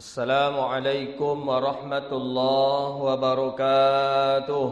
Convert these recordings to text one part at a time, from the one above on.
Assalamualaikum warahmatullahi wabarakatuh.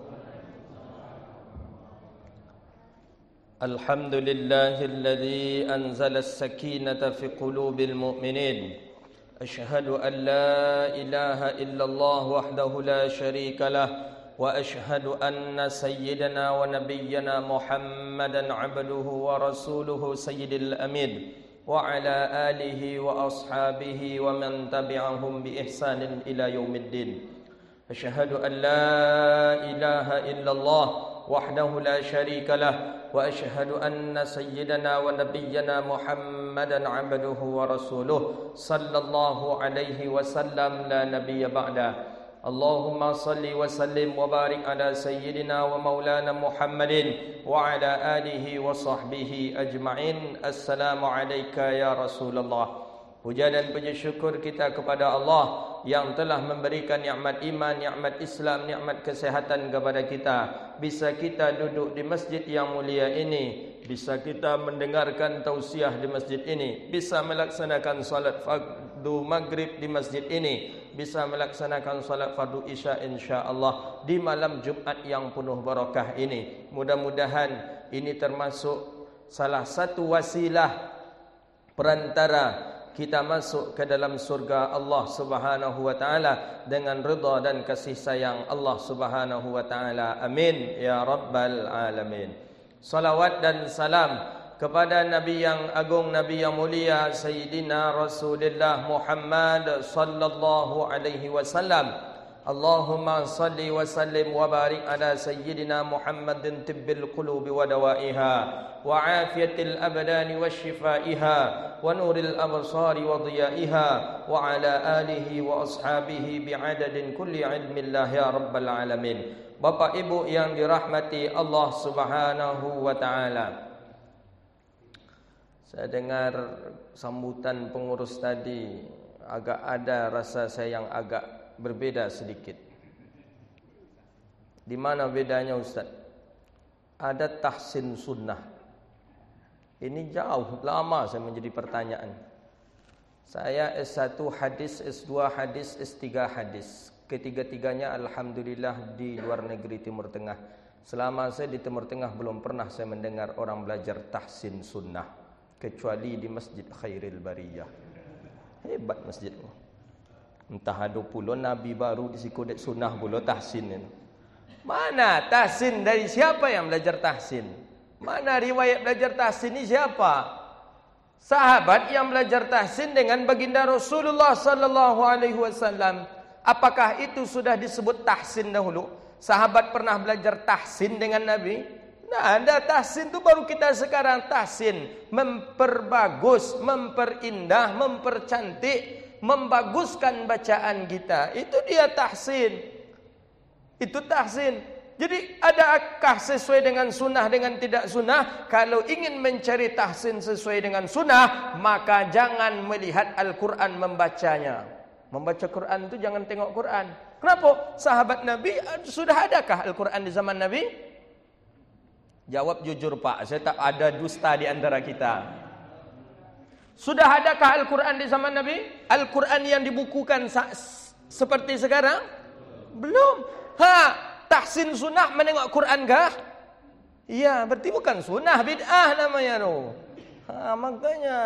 Alhamdulillahilladzi anzala as-sakinata fi qulubil mu'minin. Ashhadu an la ilaha illallah wahdahu la syarika lah wa ashhadu anna sayyidana wa nabiyyana Muhammadan 'abduhu wa rasuluhu sayyidil amin. وعلى آله وأصحابه ومن تبعهم بإحسان إلى يوم الدين أشهد أن لا إله إلا الله وحده لا شريك له وأشهد أن سيدنا ونبينا محمدا عبده ورسوله صلى الله عليه وسلم لا نبي بعده اللهم صل وسلم وبارك على سيدنا ومولانا محمد وعلى آله وصحبه أجمعين. Assalamualaikum ya Rasulullah. Puja dan puji syukur kita kepada Allah yang telah memberikan nikmat iman, nikmat Islam, nikmat kesehatan kepada kita. Bisa kita duduk di masjid yang mulia ini, bisa kita mendengarkan tausiah di masjid ini, bisa melaksanakan salat fardu maghrib di masjid ini, bisa melaksanakan salat fardu isya insya-Allah di malam Jumat yang penuh barakah ini. Mudah-mudahan ini termasuk salah satu wasilah perantara kita masuk ke dalam surga Allah Subhanahu wa taala dengan redha dan kasih sayang Allah Subhanahu wa taala. Amin ya rabbal alamin. Salawat dan salam kepada Nabi yang agung, Nabi yang mulia, Sayyidina Rasulullah Muhammad sallallahu alaihi wasallam. Allahumma salli wa sallim wa barik ala Sayyidina Muhammadin tibbil qulubi wa dawaiha wa afiyatil abdani wa shifaiha wa nuril absari wa dhiyaiha wa ala alihi wa ashabihi bi'adadin kulli ilmillah ya rabbal alamin. Bapak Ibu yang dirahmati Allah Subhanahu wa taala, saya dengar sambutan pengurus tadi agak ada rasa saya yang agak berbeda sedikit. Di mana bedanya Ustaz? Ada tahsin sunnah. Ini jauh lama saya menjadi pertanyaan. Saya S1 hadis, S2 hadis, S3 hadis. Ketiga-tiganya alhamdulillah di luar negeri Timur Tengah. Selama saya di Timur Tengah belum pernah saya mendengar orang belajar tahsin sunnah kecuali di Masjid Khairil Bariyah. Hebat masjidmu. Entah ada pula Nabi baru disiko dek sunnah pula tahsin ini. Mana tahsin dari siapa yang belajar tahsin? Mana riwayat belajar tahsin ini siapa? Sahabat yang belajar tahsin dengan baginda Rasulullah sallallahu alaihi wasallam. Apakah itu sudah disebut tahsin dahulu? Sahabat pernah belajar tahsin dengan Nabi? Nah, ada tahsin itu baru kita sekarang tahsin, memperbagus, memperindah, mempercantik, membaguskan bacaan kita. Itu dia tahsin. Itu tahsin. Jadi adakah sesuai dengan sunnah dengan tidak sunnah? Kalau ingin mencari tahsin sesuai dengan sunnah, maka jangan melihat Al-Quran membacanya. Membaca Quran itu jangan tengok Quran. Kenapa? Sahabat Nabi, sudah adakah Al-Quran di zaman Nabi? Jawab jujur Pak, saya tak ada dusta di antara kita. Sudah adakah Al-Quran di zaman Nabi? Al-Quran yang dibukukan seperti sekarang? Belum. Tahsin sunnah menengok Quran kah? Iya, berarti bukan sunnah, bid'ah namanya tu. Makanya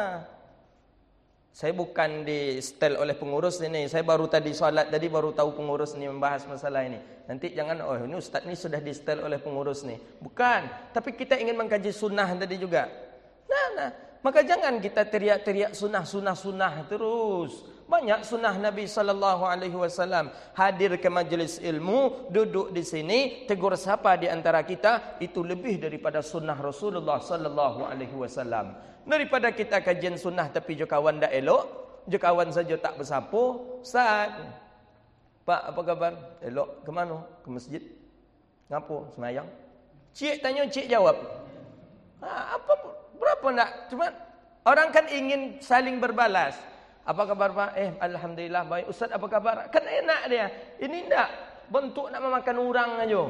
saya bukan di setel oleh pengurus ini. Saya baru tadi solat tadi baru tahu pengurus ni membahas masalah ini. Nanti jangan ini ustaz ni sudah di setel oleh pengurus ni. Bukan, tapi kita ingin mengkaji sunnah tadi juga. Maka jangan kita teriak-teriak sunnah terus. Banyak sunnah Nabi sallallahu alaihi wasallam. Hadir ke majlis ilmu, duduk di sini, tegur sapa di antara kita, itu lebih daripada sunnah Rasulullah sallallahu alaihi wasallam. Daripada kita kajian sunnah tapi jo kawan dak elok, jo kawan saja tak bersapu. Ustaz, Pak apa khabar? Elok. Ke mana? Ke masjid. Ngapo? Semayang. Cik tanya, cik jawab. Apa berapa nak? Cuma orang kan ingin saling berbalas. Apa khabar Pak? Alhamdulillah baik. Ustaz apa khabar? Kan enak dia. Ini enggak bentuk nak memakan orang aja.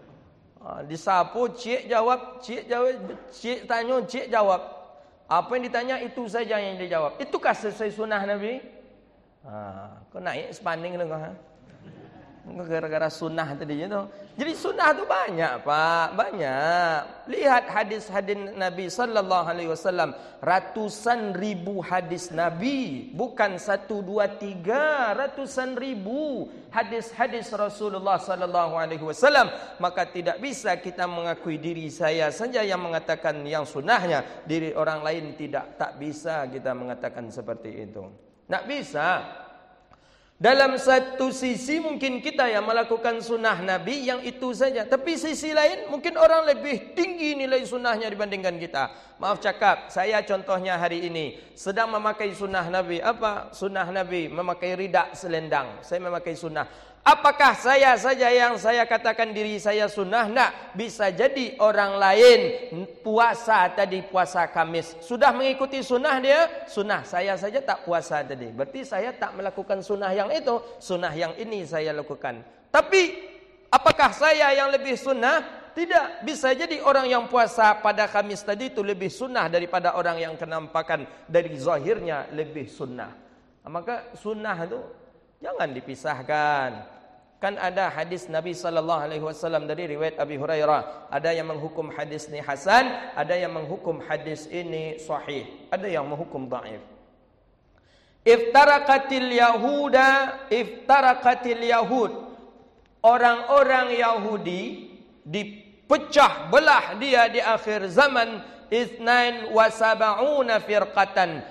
Disapu, cik jawab, cik tanya, cik jawab. Apa yang ditanya itu saja yang dia jawab. Itukah sesuai sunnah Nabi? Kau naik sebanding tu kau. Gara-gara sunnah tadi tu. Jadi sunnah tu banyak, Pak, banyak. Lihat hadis-hadis Nabi sallallahu alaihi wasallam, ratusan ribu hadis Nabi, bukan 1 2 3, ratusan ribu hadis-hadis Rasulullah sallallahu alaihi wasallam. Maka tidak bisa kita mengakui diri saya saja yang mengatakan yang sunnahnya, diri orang lain tidak. Tak bisa kita mengatakan seperti itu. Tak bisa. Dalam satu sisi mungkin kita yang melakukan sunnah Nabi yang itu saja. Tapi sisi lain mungkin orang lebih tinggi nilai sunnahnya dibandingkan kita. Maaf cakap, saya contohnya hari ini sedang memakai sunnah Nabi. Apa sunnah Nabi? Memakai ridak selendang. Saya memakai sunnah. Apakah saya saja yang saya katakan diri saya sunnah? Tak. Bisa jadi orang lain puasa tadi, puasa Kamis, sudah mengikuti sunnah dia, sunnah. Saya saja tak puasa tadi. Berarti saya tak melakukan sunnah yang itu. Sunnah yang ini saya lakukan. Tapi apakah saya yang lebih sunnah? Tidak. Bisa jadi orang yang puasa pada Kamis tadi itu lebih sunnah daripada orang yang kenampakan dari zahirnya lebih sunnah. Maka sunnah itu jangan dipisahkan. Kan ada hadis Nabi sallallahu alaihi wasallam dari riwayat Abi Hurairah. Ada yang menghukum hadis ini hasan, ada yang menghukum hadis ini sahih, ada yang menghukum dhaif. Iftaraqatil yahud. Orang-orang Yahudi dipecah belah dia di akhir zaman 72 firqatan,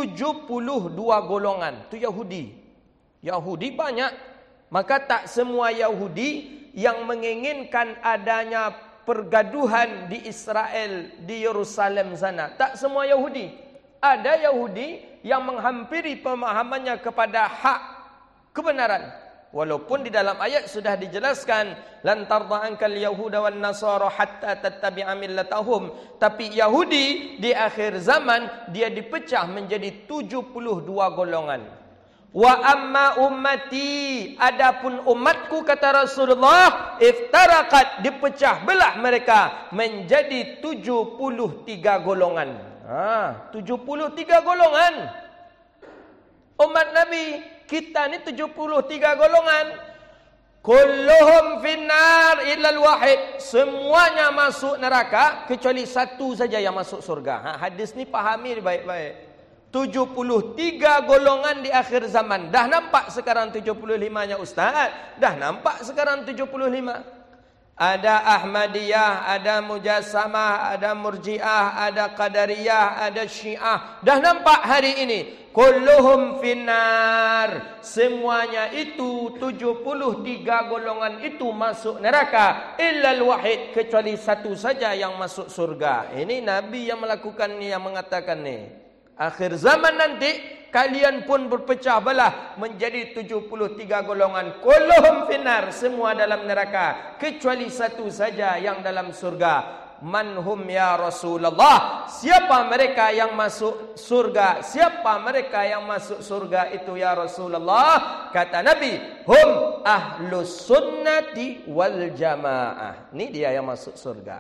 72 golongan. Itu Yahudi banyak. Maka tak semua Yahudi yang menginginkan adanya pergaduhan di Israel, di Yerusalem sana. Tak semua Yahudi. Ada Yahudi yang menghampiri pemahamannya kepada hak kebenaran. Walaupun di dalam ayat sudah dijelaskan, lan tarda ankal yahuda wan nasara hatta tattabi'a millatahum. Tapi Yahudi di akhir zaman dia dipecah menjadi 72 golongan. Wa amma ummati, adapun umatku kata Rasulullah, iftaraqat, dipecah belah mereka menjadi 73 golongan. 73 golongan. Umat Nabi kita ni 73 golongan. Kulluhum finnar illal wahid. Semuanya masuk neraka kecuali satu saja yang masuk surga. Hadis ni pahami baik-baik. 73 golongan di akhir zaman. Dah nampak sekarang 75-nya Ustaz? Dah nampak sekarang 75. Ada Ahmadiyah, ada Mujassamah, ada Murji'ah, ada Qadariyah, ada Syiah. Dah nampak hari ini. Kulluhum finnar. Semuanya itu 73 golongan itu masuk neraka. Illal wahid, kecuali satu saja yang masuk surga. Ini Nabi yang melakukan ni, yang mengatakan ni. Akhir zaman nanti kalian pun berpecah belah menjadi 73 golongan. Kulluhum finnar, semua dalam neraka kecuali satu saja yang dalam surga. Manhum ya Rasulullah, siapa mereka yang masuk surga? Siapa mereka yang masuk surga itu ya Rasulullah? Kata Nabi, hum ahlus sunnati wal jamaah. Ini dia yang masuk surga.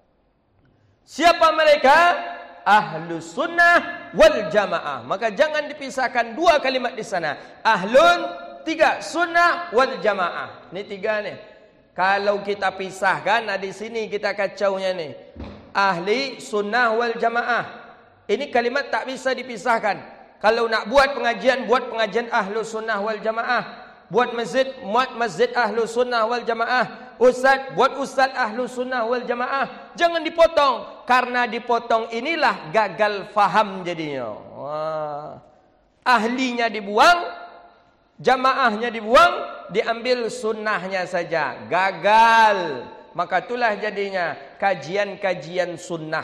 Siapa mereka? Ahlus sunnah wal jamaah. Maka jangan dipisahkan dua kalimat di sana. Ahlun, 3, sunnah wal jamaah. Ini 3 ni. Kalau kita pisahkan, di sini kita kacaunya ni. Ahli sunnah wal jamaah. Ini kalimat tak bisa dipisahkan. Kalau nak buat pengajian ahlu sunnah wal jamaah. Buat masjid ahlu sunnah wal jamaah. Buat ustaz ahlu sunnah wal jamaah. Jangan dipotong. Karena dipotong inilah gagal faham jadinya. Ahlinya dibuang, jamaahnya dibuang, diambil sunnahnya saja. Gagal. Maka itulah jadinya kajian-kajian sunnah.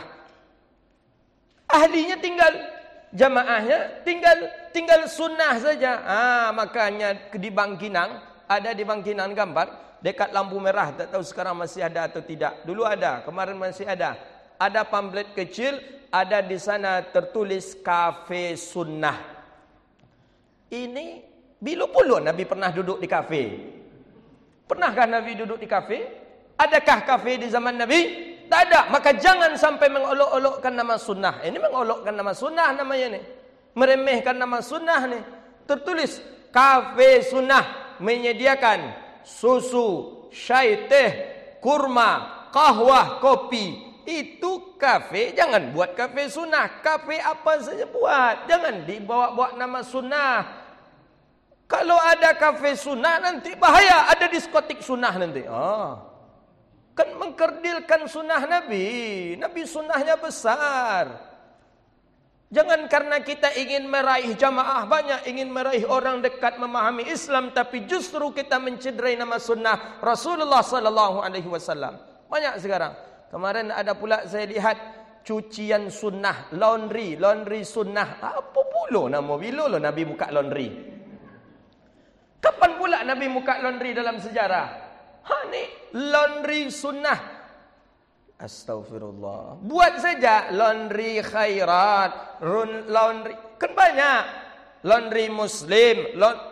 Ahlinya tinggal, jamaahnya tinggal sunnah saja. Makanya di Bangkinang, ada di Bangkinang gambar dekat lampu merah, tak tahu sekarang masih ada atau tidak. Dulu ada, kemarin masih ada. Ada pamflet kecil, ada di sana tertulis kafe sunnah. Ini bila Nabi pernah duduk di kafe? Pernahkah Nabi duduk di kafe? Adakah kafe di zaman Nabi? Tak ada. Maka jangan sampai mengolok-olokkan nama sunnah. Ini mengolokkan nama sunnah namanya ni. Meremehkan nama sunnah ni. Tertulis Kafe sunnah menyediakan susu, syai teh, kurma, kahwah, kopi. Itu kafe, jangan buat kafe sunnah. Kafe apa saja buat, jangan dibawa-bawa nama sunnah. Kalau ada kafe sunnah nanti bahaya, ada diskotik sunnah nanti. Kan mengkerdilkan sunnah Nabi. Nabi sunnahnya besar. Jangan karena kita ingin meraih jamaah banyak, ingin meraih orang dekat memahami Islam, tapi justru kita mencederai nama sunnah Rasulullah sallallahu alaihi wasallam. Banyak sekarang. Kemarin ada pula saya lihat cucian sunnah, laundry sunnah. Apa pula nama bila lo Nabi buka laundry? Kapan pula Nabi buka laundry dalam sejarah? Ni laundry sunnah. Astaghfirullah. Buat saja laundry khairat, laundry kan banyak. Laundry muslim,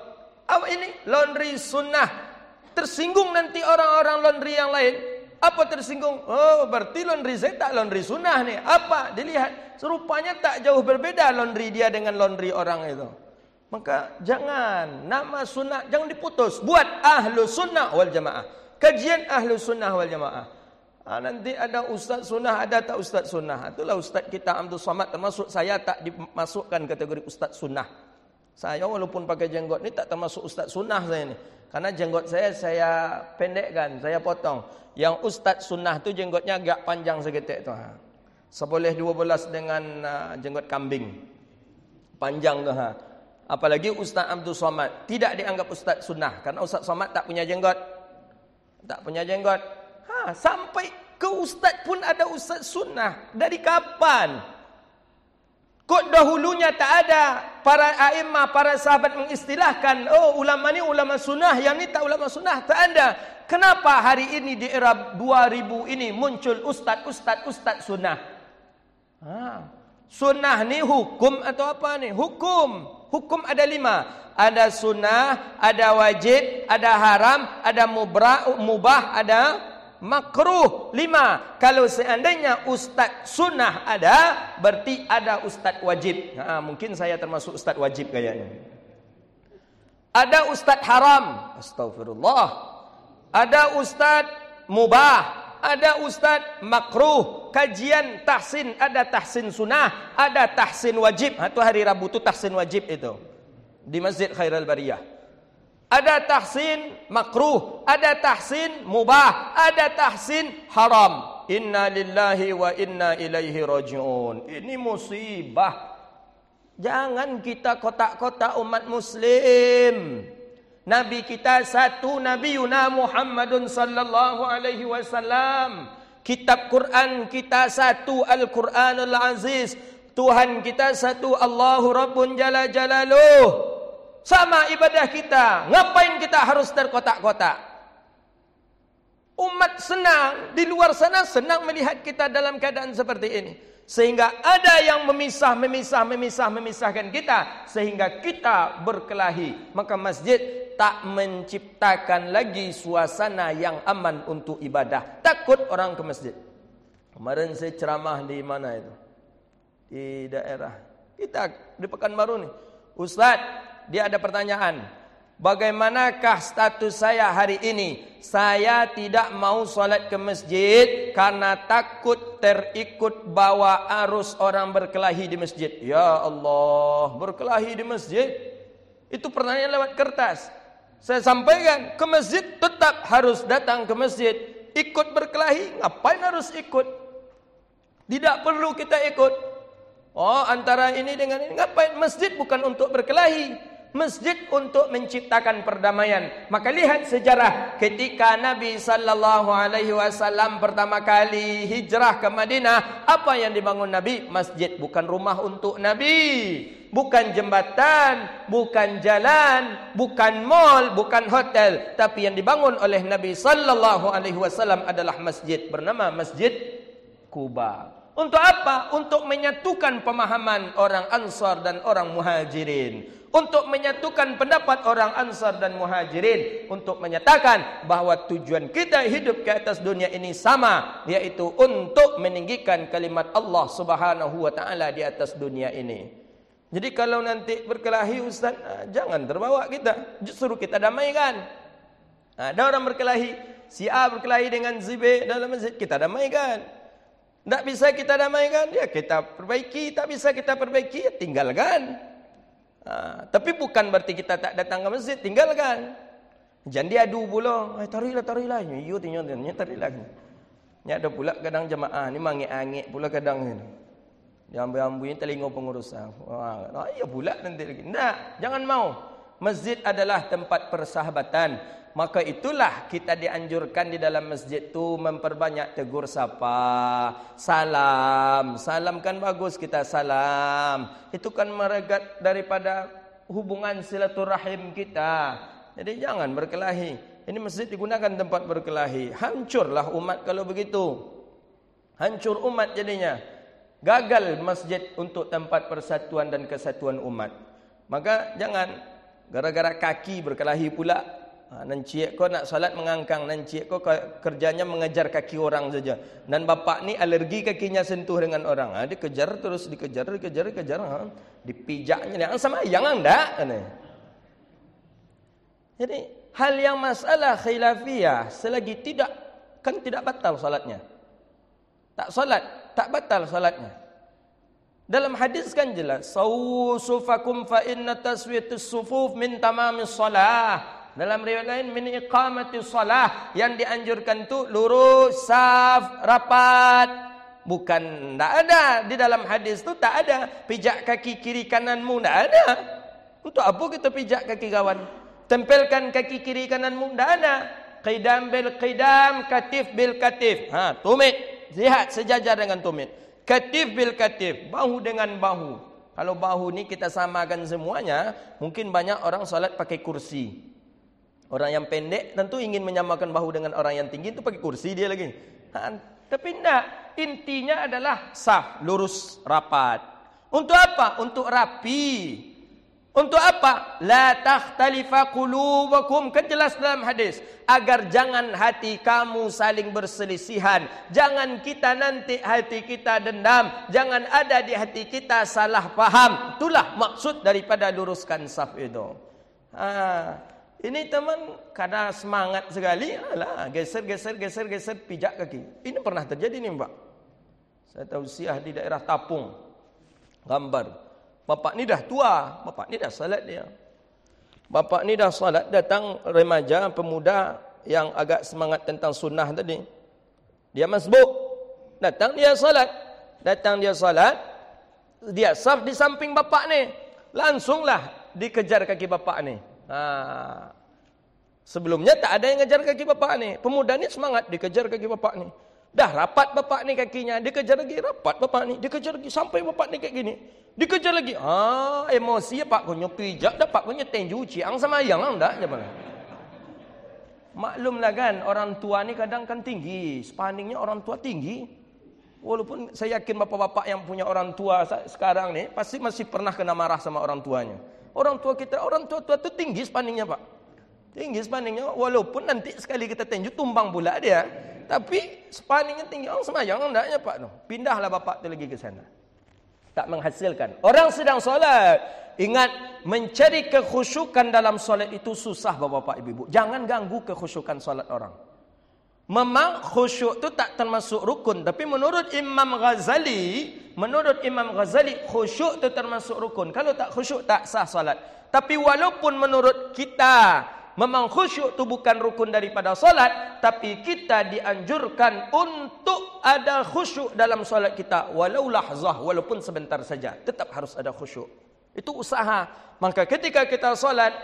laundry sunnah. Tersinggung nanti orang-orang laundry yang lain. Apa tersinggung? Oh, berarti laundry saya tak laundry sunnah nih. Apa? Dilihat, serupanya tak jauh berbeda laundry dia dengan laundry orang itu. Maka jangan, nama sunnah jangan diputus. Buat ahlu sunnah wal jamaah. Kajian ahlu sunnah wal jamaah. Nanti ada ustaz sunnah, ada tak ustaz sunnah. Itulah ustaz kita Abdul Somad, termasuk saya tak dimasukkan kategori ustaz sunnah. Saya walaupun pakai jenggot ni tak termasuk ustaz sunnah saya ni. Karena jenggot saya pendekkan, saya potong. Yang ustaz sunnah tu jenggotnya agak panjang seketik tu. Seboleh 12 dengan jenggot kambing. Panjang tu. Apalagi ustaz Abdul Somad tidak dianggap ustaz sunnah karena ustaz Somad tak punya jenggot. Tak punya jenggot. Sampai ke ustaz pun ada ustaz sunnah. Dari kapan? Kok dahulunya tak ada para a'immah, para sahabat mengistilahkan, oh ulama ni ulama sunnah, yang ni tak ulama sunnah, tak ada. Kenapa hari ini di era 2000 ini muncul ustaz sunnah? Sunnah ni hukum atau apa ni? Hukum ada 5. Ada sunnah, ada wajib, ada haram, ada mubah, ada makruh. 5. Kalau seandainya ustaz sunnah ada, berarti ada ustaz wajib. Mungkin saya termasuk ustaz wajib kayaknya. Ada ustaz haram, astagfirullah. Ada ustaz mubah, ada ustaz makruh. Kajian tahsin, ada tahsin sunnah, ada tahsin wajib. Itu hari Rabu tu tahsin wajib itu di Masjid Khairul Bariyah. Ada tahsin makruh, ada tahsin mubah, ada tahsin haram. Inna lillahi wa inna ilaihi raji'un. Ini musibah. Jangan kita kotak-kotak umat muslim. Nabi kita satu, Nabiyuna Muhammadun sallallahu alaihi wasallam. Kitab Quran kita satu, Al-Quranul Aziz. Tuhan kita satu, Allahu Rabbun Jalla Jalaluh. Sama ibadah kita. Ngapain kita harus terkotak-kotak? Umat senang, di luar sana senang melihat kita dalam keadaan seperti ini. Sehingga ada yang memisahkan kita. Sehingga kita berkelahi. Maka masjid tak menciptakan lagi suasana yang aman untuk ibadah. Takut orang ke masjid. Kemarin saya ceramah di mana itu? Di daerah kita, di Pekanbaru nih. Ustaz, dia ada pertanyaan. Bagaimanakah status saya hari ini? Saya tidak mau solat ke masjid karena takut terikut bawa arus orang berkelahi di masjid. Ya Allah, berkelahi di masjid? Itu pertanyaan lewat kertas. Saya sampaikan, ke masjid tetap harus datang ke masjid. Ikut berkelahi, ngapain harus ikut? Tidak perlu kita ikut. Antara ini dengan ini, ngapain? Masjid bukan untuk berkelahi. Masjid untuk menciptakan perdamaian. Maka lihat sejarah ketika Nabi sallallahu alaihi wasallam pertama kali hijrah ke Madinah, apa yang dibangun Nabi? Masjid. Bukan rumah untuk Nabi, bukan jembatan, bukan jalan, bukan mall, bukan hotel, tapi yang dibangun oleh Nabi sallallahu alaihi wasallam adalah masjid bernama Masjid Quba. Untuk apa? Untuk menyatukan pemahaman orang Ansar dan orang Muhajirin. Untuk menyatukan pendapat orang Ansar dan Muhajirin. Untuk menyatakan bahawa tujuan kita hidup ke atas dunia ini sama. Yaitu untuk meninggikan kalimat Allah subhanahu wa ta'ala di atas dunia ini. Jadi kalau nanti berkelahi Ustaz, jangan terbawa kita. Justru kita damaikan. Ada orang berkelahi, si A berkelahi dengan si B dalam masjid, kita damaikan. Tak bisa kita damaikan, ya kita perbaiki. Tak bisa kita perbaiki, ya tinggalkan. Tapi bukan berarti kita tak datang ke masjid, tinggalkan. Jangan diadu pula. Tarilah. Yo tinggalnya tarilah. Ni ada pula kadang jemaah ni mangik-angik pula kadang ni. Dia ambil-ambil telinga pengurusan. Ya pula nanti lagi. Tak, jangan mau. Masjid adalah tempat persahabatan. Maka itulah kita dianjurkan di dalam masjid tu memperbanyak tegur sapa, salam. Salam kan bagus kita salam. Itu kan meregat daripada hubungan silaturahim kita. Jadi jangan berkelahi. Ini masjid digunakan tempat berkelahi. Hancurlah umat kalau begitu. Hancur umat jadinya. Gagal masjid untuk tempat persatuan dan kesatuan umat. Maka jangan gara-gara kaki berkelahi pula. Nancik kau nak salat mengangkang, nancik kau kerjanya mengejar kaki orang saja. Dan bapak ni alergi kakinya sentuh dengan orang. Dia kejar terus, dikejar. Dipijaknya dia sama yang anda. Jadi hal yang masalah khilafiyah selagi tidak batal salatnya. Tak salat, tak batal salatnya. Dalam hadis kan jelas, sawu sufakum fa inna taswiyatus sufuf min tamamis salah. Dalam riwayat lain min iqamatis salah, yang dianjurkan tu lurus, saf, rapat. Bukan, tak ada di dalam hadis tu, tak ada pijak kaki kiri kananmu, tak ada. Untuk apa kita pijak kaki kawan? Tempelkan kaki kiri kananmu, tak ada. Qidam bil qidam, katif bil katif. Tumit. Lihat sejajar dengan tumit. Katif bil katif, bahu dengan bahu. Kalau bahu ni kita samakan semuanya, mungkin banyak orang salat pakai kursi. Orang yang pendek tentu ingin menyamakan bahu dengan orang yang tinggi, itu pakai kursi dia lagi. Tapi tidak. Intinya adalah saf, lurus, rapat. Untuk apa? Untuk rapi. Untuk apa? La takhtalifa qulubakum. Kan jelas dalam hadis. Agar jangan hati kamu saling berselisihan. Jangan kita nanti hati kita dendam. Jangan ada di hati kita salah faham. Itulah maksud daripada luruskan saf itu. Ini teman kadang semangat sekali. Geser pijak kaki. Ini pernah terjadi nih Mbak. Saya tausiah di daerah Tapung. Gambar. Bapak ni dah tua. Bapak ni dah salat dia. Bapak ni dah salat. Datang remaja, pemuda yang agak semangat tentang sunnah tadi. Dia masbuk. Datang dia salat. Dia saf di samping bapak ni. Langsunglah dikejar kaki bapak ni. Sebelumnya tak ada yang ngejar kaki bapak ni. Pemuda ni semangat dikejar kaki bapak ni. Dah rapat bapak ni kakinya, dikejar lagi, rapat bapak ni, dikejar lagi sampai bapak ni kayak gini. Dikejar lagi. Emosi ya pak, kau nyepijak dah pak, kau nyetenju ciang sama yang enggak je bang. Maklumlah kan, orang tua ni kadang kan tinggi, spanningnya orang tua tinggi. Walaupun saya yakin bapak-bapak yang punya orang tua sekarang ni pasti masih pernah kena marah sama orang tuanya. Orang tua kita, orang tua tu tinggi spanningnya pak. Tinggi spanningnya, walaupun nanti sekali kita tinju tumbang pula dia. Tapi spanningnya tinggi, orang semayang hendaknya pak. Pindahlah bapak tu lagi ke sana. Tak menghasilkan. Orang sedang solat. Ingat, mencari kekhusyukan dalam solat itu susah bapak-bapak ibu-ibu. Jangan ganggu kekhusyukan solat orang. Memang khusyuk itu tak termasuk rukun. Tapi menurut Imam Ghazali, khusyuk itu termasuk rukun. Kalau tak khusyuk, tak sah solat. Tapi walaupun menurut kita, memang khusyuk itu bukan rukun daripada solat, tapi kita dianjurkan untuk ada khusyuk dalam solat kita. Walau lahzah, walaupun sebentar saja. Tetap harus ada khusyuk. Itu usaha. Maka ketika kita solat,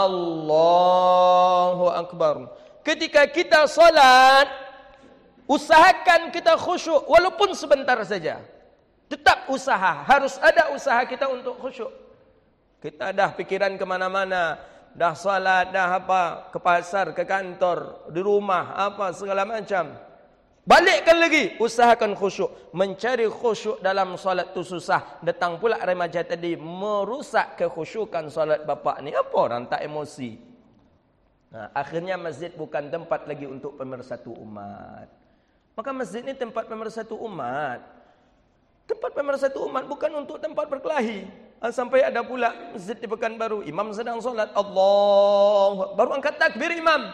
Allahu Akbar. Ketika kita solat, usahakan kita khusyuk walaupun sebentar saja. Tetap usaha, harus ada usaha kita untuk khusyuk. Kita dah pikiran kemana-mana, dah solat, dah apa, ke pasar, ke kantor, di rumah, apa segala macam. Balikkan lagi, usahakan khusyuk. Mencari khusyuk dalam solat tu susah. Datang pula remaja tadi merusak kekhusyukan solat bapak ni. Apa orang tak emosi? Akhirnya masjid bukan tempat lagi untuk pemersatu umat. Maka masjid ni tempat pemersatu umat. Tempat pemersatu umat bukan untuk tempat berkelahi. Sampai ada pula masjid di Pekanbaru, imam sedang solat, Allah, baru angkat takbir imam,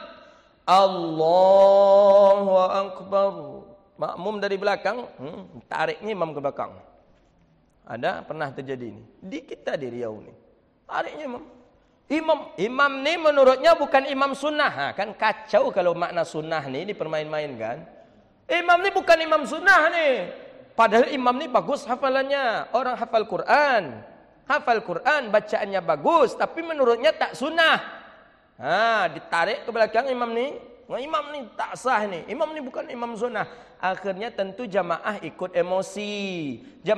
Allahu Akbar. Makmum dari belakang, tariknya imam ke belakang. Ada pernah terjadi ini di kita di Riau ni. Tariknya imam ni menurutnya bukan imam sunnah. Kan kacau kalau makna sunnah ni dipermain-mainkan. Imam ni bukan imam sunnah ni. Padahal imam ni bagus hafalannya. Orang hafal Quran, bacaannya bagus, tapi menurutnya tak sunnah. Ditarik ke belakang imam ni tak sah ni. Imam ni bukan imam sunnah. Akhirnya tentu jamaah ikut emosi.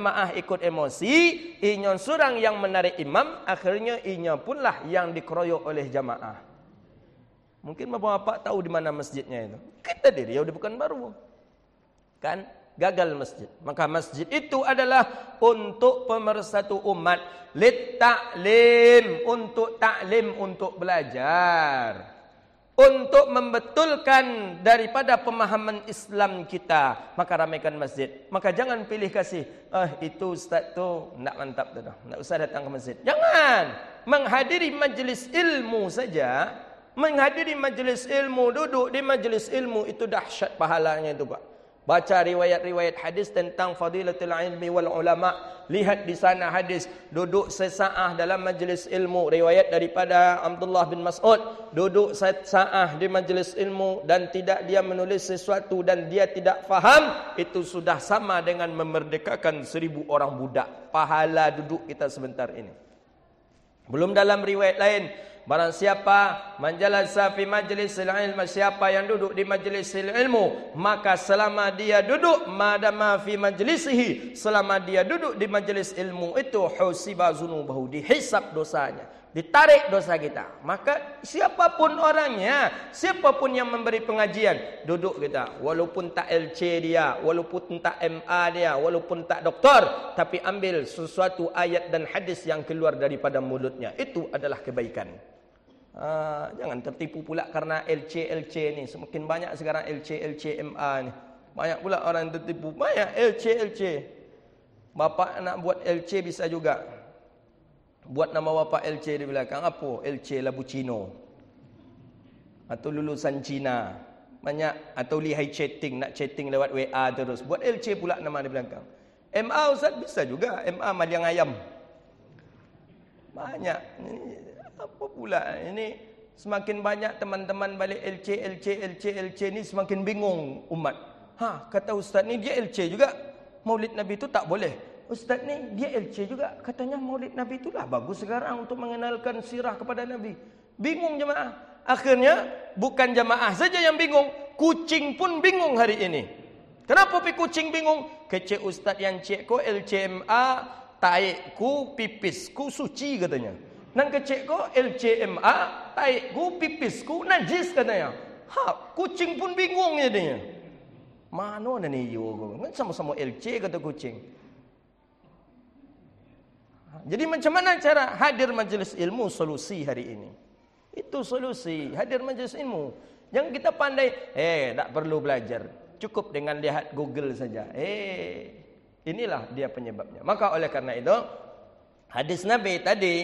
Inyon surang yang menarik imam, akhirnya inya punlah yang dikeroyok oleh jamaah. Mungkin bapak-bapak tahu di mana masjidnya itu. Kita di Riau di Pekanbaru. Kan? Gagal masjid. Maka masjid itu adalah untuk pemersatu umat, lit ta'lim, untuk taklim, untuk belajar, untuk membetulkan daripada pemahaman Islam kita. Maka ramaikan masjid. Maka jangan pilih kasih, itu ustaz tu nak mantap tu dah, tak usah datang ke masjid. Jangan. Menghadiri majlis ilmu saja, menghadiri majlis ilmu, duduk di majlis ilmu itu dahsyat pahalanya itu, Pak. Baca riwayat-riwayat hadis tentang fadilatul ilmi wal ulama. Lihat di sana hadis, duduk sesaat dalam majlis ilmu. Riwayat daripada Abdullah bin Mas'ud, duduk sesaat di majlis ilmu dan tidak dia menulis sesuatu dan dia tidak faham, itu sudah sama dengan memerdekakan 1000 orang budak. Pahala duduk kita sebentar ini. Belum dalam riwayat lain, barang siapa manjalasa fi majlisil ilm, siapa yang duduk di majlisil ilmu, maka selama dia duduk, madama fi majlisihi, selama dia duduk di majlis ilmu itu, husiba zunubahu, dihisab dosanya, ditarik dosa kita. Maka siapapun orangnya, siapapun yang memberi pengajian, duduk kita, walaupun tak LC dia, walaupun tak MA dia, walaupun tak doktor, tapi ambil sesuatu ayat dan hadis yang keluar daripada mulutnya, itu adalah kebaikan. Jangan tertipu pula karena LC ni. Semakin banyak sekarang LC MA ni. Banyak pula orang yang tertipu. Banyak LC. Bapak nak buat LC bisa juga. Buat nama bapak LC di belakang. Apa? LC Labucino. Atau lulusan Cina. Banyak. Atau lihai chatting. Nak chatting lewat WA terus. Buat LC pula nama di belakang. MA Ustaz bisa juga. MA Maliang Ayam. Banyak. Apa pula ini, semakin banyak teman-teman balik LC ni, semakin bingung umat. Kata ustaz ni dia LC juga, Maulid Nabi itu tak boleh. Ustaz ni dia LC juga, katanya Maulid Nabi itulah bagus sekarang untuk mengenalkan sirah kepada Nabi. Bingung jemaah. Akhirnya bukan jemaah saja yang bingung, kucing pun bingung hari ini. Kenapa kucing bingung? Kecik ustaz yang cek ko LCMA, taikku pipisku suci katanya. Nang kecek ko LCMA, taikku pipisku najis katanya. Kucing pun bingung jadinya. Mana ni yo? Kan sama-sama LC kata kucing. Jadi macam mana cara hadir majlis ilmu? Solusi hari ini. Itu solusi, hadir majlis ilmu. Yang kita pandai, tak perlu belajar. Cukup dengan lihat Google saja. Inilah dia penyebabnya. Maka oleh karena itu, hadis Nabi tadi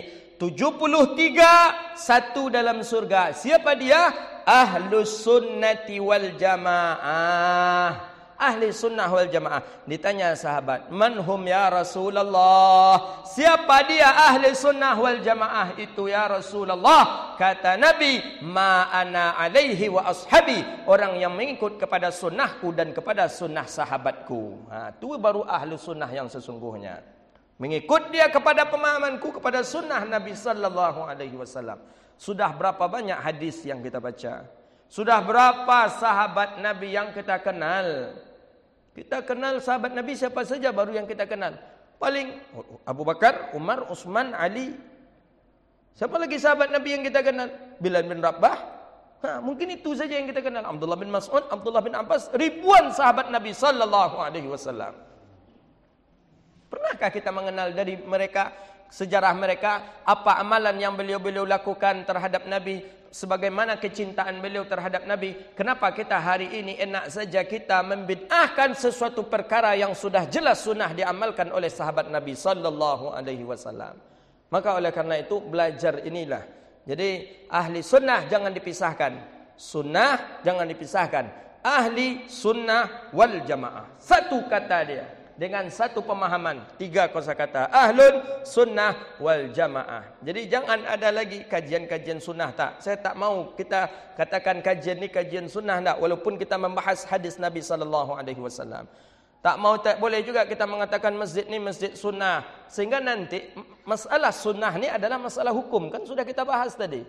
73 satu dalam surga. Siapa dia? Ahlus sunnati wal jamaah. Ahli sunnah wal jamaah. Ditanya sahabat, man hum ya Rasulullah? Siapa dia ahli sunnah wal jamaah itu ya Rasulullah? Kata Nabi, ma ana alaihi wa ashabi. Orang yang mengikut kepada sunnahku dan kepada sunnah sahabatku. Itu baru ahli sunnah yang sesungguhnya. Mengikut dia kepada pemahamanku, kepada sunnah Nabi sallallahu alaihi wasallam. Sudah berapa banyak hadis yang kita baca? Sudah berapa sahabat Nabi yang kita kenal? Kita kenal sahabat Nabi siapa saja baru yang kita kenal. Paling Abu Bakar, Umar, Utsman, Ali. Siapa lagi sahabat Nabi yang kita kenal? Bilal bin Rabah. Mungkin itu saja yang kita kenal. Abdullah bin Mas'ud, Abdullah bin Abbas, ribuan sahabat Nabi sallallahu alaihi wasallam. Pernahkah kita mengenal dari mereka, sejarah mereka, apa amalan yang beliau-beliau lakukan terhadap Nabi, sebagaimana kecintaan beliau terhadap Nabi? Kenapa kita hari ini enak saja kita membid'ahkan sesuatu perkara yang sudah jelas sunnah diamalkan oleh sahabat Nabi sallallahu alaihi wasallam? Maka oleh karena itu belajar inilah. Jadi ahli sunnah jangan dipisahkan. Sunnah jangan dipisahkan. Ahli sunnah wal jamaah. Satu kata dia. Dengan satu pemahaman. 3 kosakata. Ahlun sunnah wal jamaah. Jadi jangan ada lagi kajian-kajian sunnah tak. Saya tak mau kita katakan kajian ni kajian sunnah tak. Walaupun kita membahas hadis Nabi SAW. Tak mau tak boleh juga kita mengatakan masjid ni masjid sunnah. Sehingga nanti masalah sunnah ni adalah masalah hukum. Kan sudah kita bahas tadi.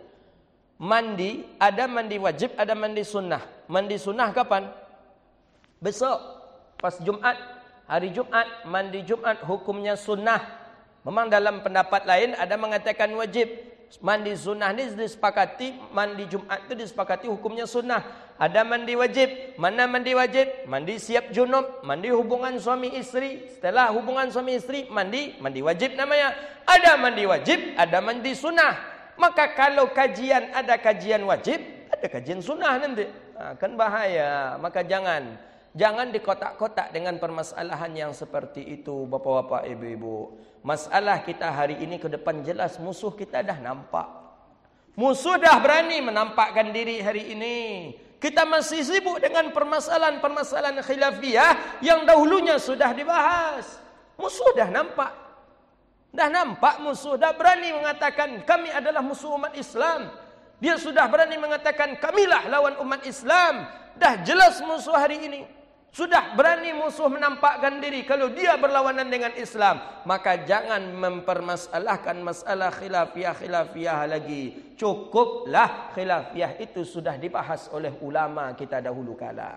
Mandi, ada mandi wajib, ada mandi sunnah. Mandi sunnah kapan? Besok. Pas Jumat. Hari Jumat, mandi Jumat hukumnya sunnah. Memang dalam pendapat lain ada mengatakan wajib. Mandi sunnah ni disepakati, mandi Jumat itu disepakati hukumnya sunnah. Ada mandi wajib. Mana mandi wajib? Mandi siap junub, mandi hubungan suami isteri. Setelah hubungan suami isteri, mandi wajib namanya. Ada mandi wajib, ada mandi sunnah. Maka kalau kajian ada kajian wajib, ada kajian sunnah nanti. Kan bahaya. Maka Jangan dikotak-kotak dengan permasalahan yang seperti itu, bapak-bapak, ibu-ibu. Masalah kita hari ini ke depan jelas musuh kita dah nampak. Musuh dah berani menampakkan diri hari ini. Kita masih sibuk dengan permasalahan-permasalahan khilafiyah yang dahulunya sudah dibahas. Musuh dah nampak. Dah nampak musuh, dah berani mengatakan kami adalah musuh umat Islam. Dia sudah berani mengatakan kamilah lawan umat Islam. Dah jelas musuh hari ini. Sudah berani musuh menampakkan diri kalau dia berlawanan dengan Islam. Maka jangan mempermasalahkan masalah khilafiyah lagi. Cukuplah khilafiyah itu sudah dibahas oleh ulama kita dahulu kala.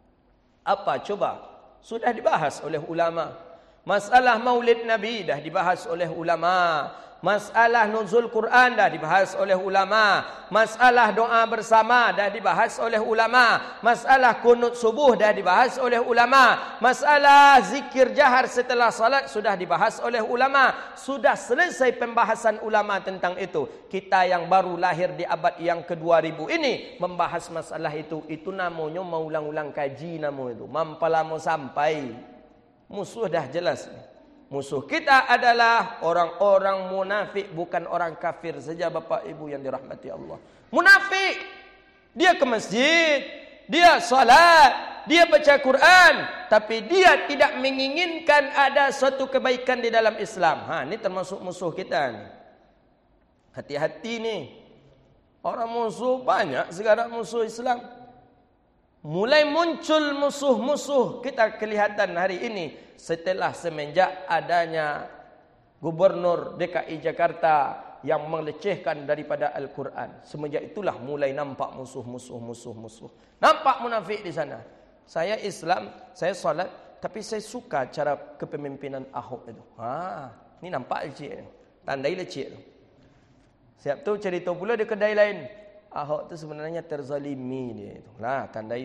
Apa coba? Sudah dibahas oleh ulama. Masalah maulid Nabi dah dibahas oleh ulama. Masalah nuzul Quran dah dibahas oleh ulama. Masalah doa bersama dah dibahas oleh ulama. Masalah kunut subuh dah dibahas oleh ulama. Masalah zikir jahar setelah salat sudah dibahas oleh ulama. Sudah selesai pembahasan ulama tentang itu. Kita yang baru lahir di abad yang ke-2000 ini membahas masalah itu. Itu namanya mau ulang-ulang kaji namanya itu. Mampalamo sampai. Musuh dah jelas. Musuh kita adalah orang-orang munafik, bukan orang kafir saja, Bapak Ibu yang dirahmati Allah. Munafik. Dia ke masjid, dia salat, dia baca Quran, tapi dia tidak menginginkan ada suatu kebaikan di dalam Islam. Ini termasuk musuh kita ni. Hati-hati ni. Orang musuh banyak sekarang musuh Islam. Mulai muncul musuh-musuh kita kelihatan hari ini setelah semenjak adanya Gubernur DKI Jakarta yang melecehkan daripada Al-Quran. Semenjak itulah mulai nampak musuh. Nampak munafik di sana. Saya Islam, saya salat, tapi saya suka cara kepemimpinan Ahok itu. Ini nampak leceh. Tandai leceh tu. Siap tu cerita pula di kedai lain. Ahok tu sebenarnya terzalimi dia itu. Tandai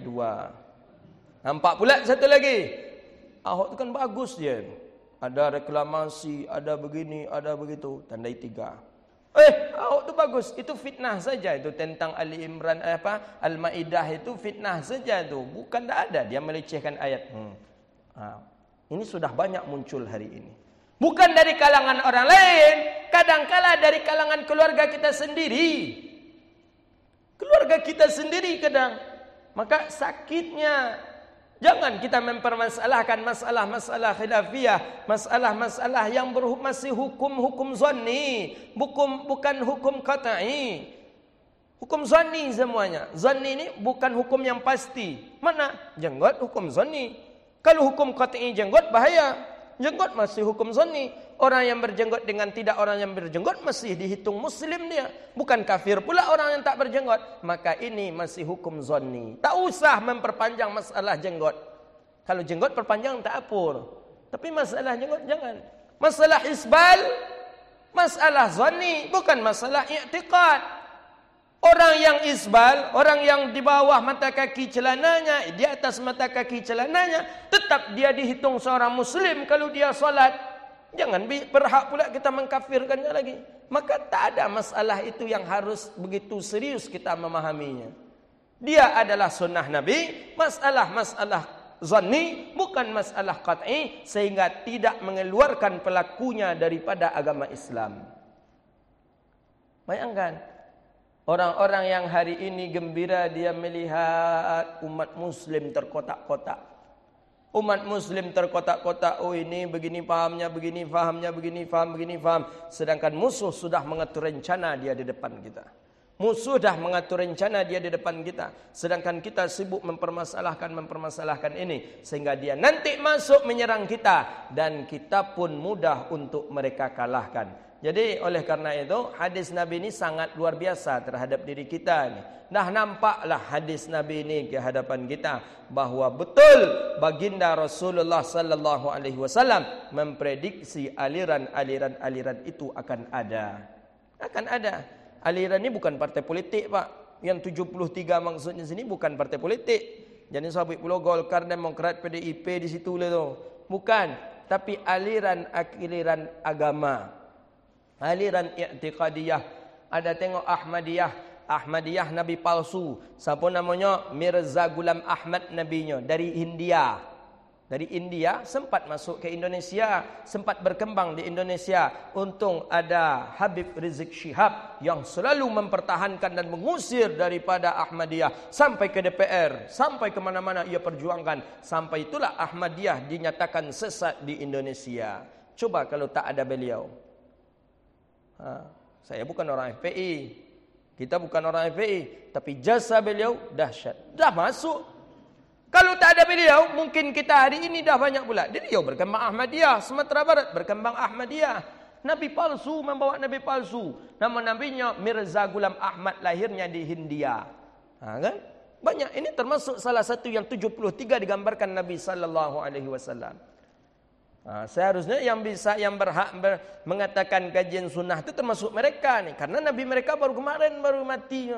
2. Nampak pula satu lagi. Ahok tu kan bagus dia. Ada reklamasi, ada begini, ada begitu. Tandai 3. Ahok tu bagus. Itu fitnah saja itu tentang Ali Imran Al-Maidah itu fitnah saja tu. Bukan tak ada dia melecehkan ayat. Ini sudah banyak muncul hari ini. Bukan dari kalangan orang lain, kadang-kala dari kalangan keluarga kita sendiri. Keluarga kita sendiri kadang. Maka sakitnya. Jangan kita mempermasalahkan masalah-masalah khilafiyah. Masalah-masalah yang masih hukum-hukum zanni. Bukan hukum qat'i. Hukum zanni semuanya. Zanni ini bukan hukum yang pasti. Mana? Jenggot hukum zanni. Kalau hukum qat'i jenggot bahaya. Jenggot masih hukum zanni. Orang yang berjenggot dengan tidak orang yang berjenggot masih dihitung muslim dia. Bukan kafir pula orang yang tak berjenggot. Maka ini masih hukum zanni. Tak usah memperpanjang masalah jenggot. Kalau jenggot perpanjang tak apa. Tapi masalah jenggot jangan. Masalah isbal, masalah zanni, bukan masalah i'tiqad. Orang yang isbal, orang yang di bawah mata kaki celananya, di atas mata kaki celananya, tetap dia dihitung seorang muslim kalau dia solat. Jangan berhak pula kita mengkafirkannya lagi. Maka tak ada masalah itu yang harus begitu serius kita memahaminya. Dia adalah sunnah Nabi. Masalah zanni bukan masalah qat'i, sehingga tidak mengeluarkan pelakunya daripada agama Islam. Bayangkan, orang-orang yang hari ini gembira dia melihat umat muslim terkotak-kotak. Umat muslim terkotak-kotak, oh ini begini fahamnya, begini fahamnya, begini faham. Sedangkan musuh sudah mengatur rencana dia di depan kita. Musuh dah mengatur rencana dia di depan kita. Sedangkan kita sibuk mempermasalahkan ini. Sehingga dia nanti masuk menyerang kita. Dan kita pun mudah untuk mereka kalahkan. Jadi oleh karena itu hadis Nabi ini sangat luar biasa terhadap diri kita ni. Dah nampaklah hadis Nabi ini ke hadapan kita bahawa betul baginda Rasulullah sallallahu alaihi wasallam memprediksi aliran-aliran itu akan ada. Akan ada. Aliran ini bukan partai politik, Pak. Yang 73 maksudnya sini bukan partai politik. Jadi sahabat Pulau Golkar, Demokrat, PDIP di situ lah tu. Bukan, tapi aliran agama. Aliran i'tiqadiyah. Ada tengok Ahmadiyah nabi palsu. Siapa namanya? Mirza Ghulam Ahmad nabinya dari India. Dari India sempat masuk ke Indonesia, sempat berkembang di Indonesia. Untung ada Habib Rizik Syihab yang selalu mempertahankan dan mengusir daripada Ahmadiyah sampai ke DPR, sampai ke mana-mana ia perjuangkan. Sampai itulah Ahmadiyah dinyatakan sesat di Indonesia. Coba kalau tak ada beliau. Saya bukan orang FPI, kita bukan orang FPI, tapi jasa beliau dahsyat. Dah masuk. Kalau tak ada beliau, mungkin kita hari ini dah banyak pula. Beliau berkembang Ahmadiyah, Sumatera Barat berkembang Ahmadiyah. Nabi palsu membawa nabi palsu. Nama nabinya Mirza Ghulam Ahmad, lahirnya di Hindia. Kan? Banyak. Ini termasuk salah satu yang 73 digambarkan Nabi sallallahu alaihi wasallam. Seharusnya yang berhak mengatakan kajian sunnah itu termasuk mereka ni, karena nabi mereka baru mati.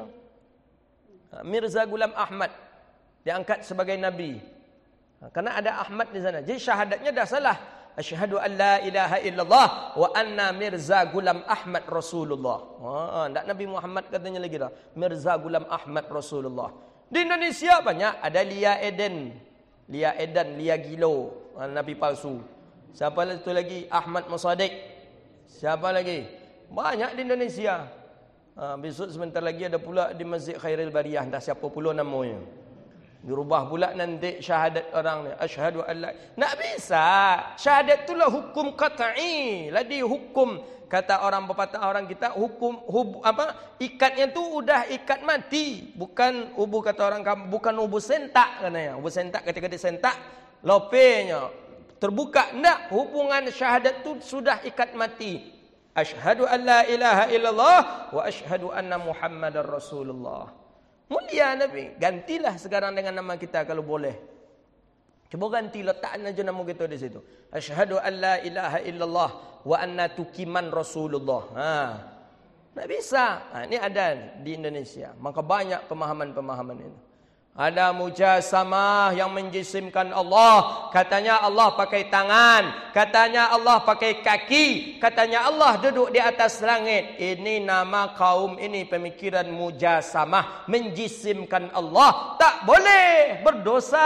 Mirza Ghulam Ahmad diangkat sebagai nabi. Karena ada Ahmad di sana. Jadi syahadatnya dah salah. Asyhadu an la ilaha illallah wa anna Mirza Ghulam Ahmad Rasulullah. Tak Nabi Muhammad katanya lagi dah. Mirza Ghulam Ahmad Rasulullah. Di Indonesia banyak. Ada Lia Eden, Lia Gilo, nabi palsu. Siapa itu lagi? Ahmad Musaddiq. Siapa lagi? Banyak di Indonesia. Besok sebentar lagi ada pula di Masjid Khairil Bariyah. Dah siapa pula namanya. Dirubah pula nanti syahadat orang ni. Asyhadu an la. Tak bisa. Syahadat itulah hukum qat'i. Ladi hukum, kata orang pepatah orang kita, hukum ikatnya tu udah ikat mati. Bukan ubu, kata orang kamu, bukan ubu sentak katanya. Ubu sentak, ketika disentak lopenya terbuka. Tak, hubungan syahadat tu sudah ikat mati. Asyhadu an la ilaha illallah wa asyhadu anna Muhammadar Rasulullah. Mulia Nabi. Gantilah sekarang dengan nama kita kalau boleh. Cuba ganti, letakkan aja nama kita di situ. Asyhadu an la ilaha illallah wa anna tukiman Rasulullah. Tak bisa. Ini ada di Indonesia. Maka banyak pemahaman-pemahaman ini. Ada mujasamah yang menjisimkan Allah. Katanya Allah pakai tangan. Katanya Allah pakai kaki. Katanya Allah duduk di atas langit. Ini nama kaum ini, pemikiran mujasamah. Menjisimkan Allah. Tak boleh. Berdosa.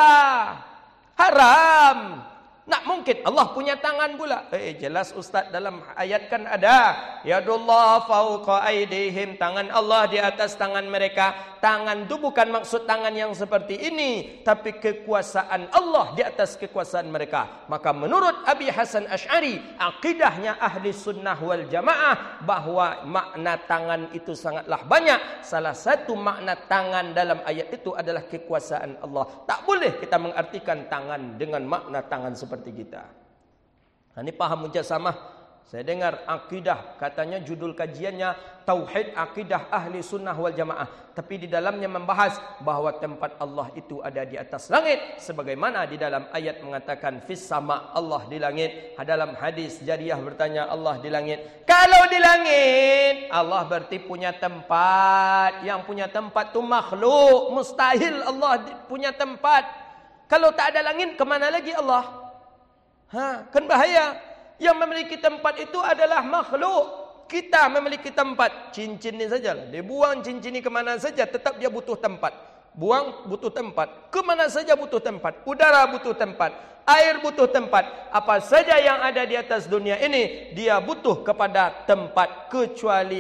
Haram. Nak mungkin Allah punya tangan pula. Jelas Ustaz, dalam ayat kan ada. Yadullah fauqa aidihim. Tangan Allah di atas tangan mereka. Tangan itu bukan maksud tangan yang seperti ini, tapi kekuasaan Allah di atas kekuasaan mereka. Maka menurut Abi Hasan Asy'ari, akidahnya ahli sunnah wal jamaah, bahawa makna tangan itu sangatlah banyak. Salah satu makna tangan dalam ayat itu adalah kekuasaan Allah. Tak boleh kita mengartikan tangan dengan makna tangan seperti kita. Ini paham mujasamah. Saya dengar akidah, katanya judul kajiannya Tauhid Akidah Ahli Sunnah wal Jamaah. Tapi di dalamnya membahas bahawa tempat Allah itu ada di atas langit. Sebagaimana di dalam ayat mengatakan fis sama, Allah di langit. Dalam hadis Jariyah bertanya, Allah di langit. Kalau di langit, Allah berarti punya tempat. Yang punya tempat tu makhluk. Mustahil Allah punya tempat. Kalau tak ada langit, kemana lagi Allah? Kan bahaya. Yang memiliki tempat itu adalah makhluk. Kita memiliki tempat. Cincin ni sajalah. Dia buang cincin ni kemana saja, tetap dia butuh tempat. Buang butuh tempat. Kemana saja butuh tempat. Udara butuh tempat. Air butuh tempat. Apa saja yang ada di atas dunia ini, dia butuh kepada tempat kecuali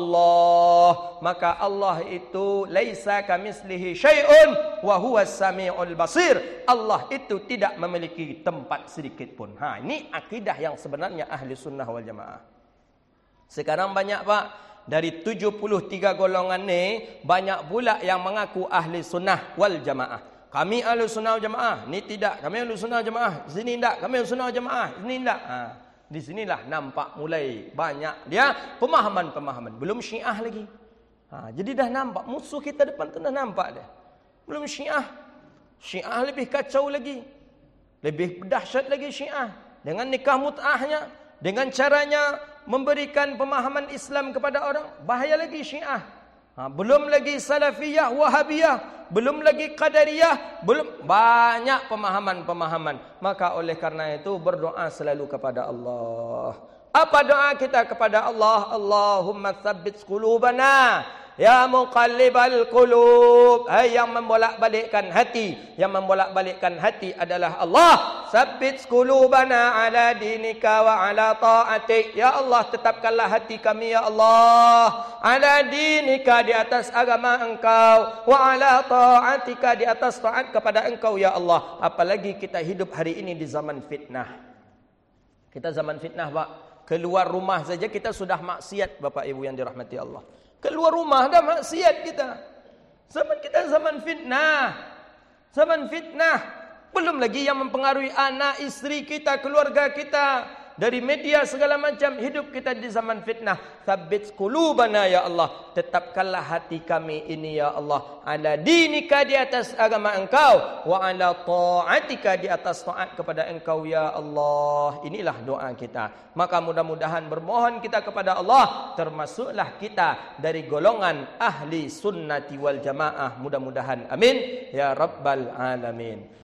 Allah. Maka Allah itu laisa kamitslihi syai'un wa huwas samiul basir. Allah itu tidak memiliki tempat sedikit pun. Ini akidah yang sebenarnya ahli sunnah wal jamaah. Sekarang banyak Pak, dari 73 golongan ni, banyak pula yang mengaku ahli sunnah wal jamaah. Kami ahli sunnah wal jamaah, ni tidak. Kami ahli sunnah wal jamaah, sini tidak. Kami ahli sunnah wal jamaah, sini tidak. Di sinilah nampak mulai banyak dia pemahaman-pemahaman. Belum Syiah lagi. Jadi dah nampak musuh kita depan tu dah nampak dia. Belum Syiah. Syiah lebih kacau lagi. Lebih dahsyat lagi Syiah. Dengan nikah mut'ahnya, dengan caranya memberikan pemahaman Islam kepada orang, bahaya lagi Syiah. Belum lagi Salafiyah, Wahabiyah, belum lagi Qadariyah, belum banyak pemahaman-pemahaman. Maka oleh karena itu berdoa selalu kepada Allah. Apa doa kita kepada Allah? Allahumma tsabbit qulubana ya muqallibal qulub. Yang membolak-balikkan hati, yang membolak-balikkan hati adalah Allah. Tsabbit qulubana ala dinika wa ala ta'atik. Ya Allah, tetapkanlah hati kami ya Allah ala dinika, di atas agama Engkau, wa ala ta'atika, di atas taat kepada Engkau ya Allah. Apalagi kita hidup hari ini di zaman fitnah. Kita zaman fitnah Pak. Keluar rumah saja kita sudah maksiat Bapak Ibu yang dirahmati Allah. Keluar rumah dah maksiat kita. Zaman kita zaman fitnah. Zaman fitnah. Belum lagi yang mempengaruhi anak, isteri kita, keluarga kita. Dari media segala macam, hidup kita di zaman fitnah. Tsabbit qulubana ya Allah. Tetapkanlah hati kami ini ya Allah. Ala dinika, di atas agama Engkau. Wa ala ta'atika, di atas taat kepada Engkau ya Allah. Inilah doa kita. Maka mudah-mudahan bermohon kita kepada Allah, termasuklah kita dari golongan ahli sunnati wal jamaah. Mudah-mudahan amin ya rabbal alamin.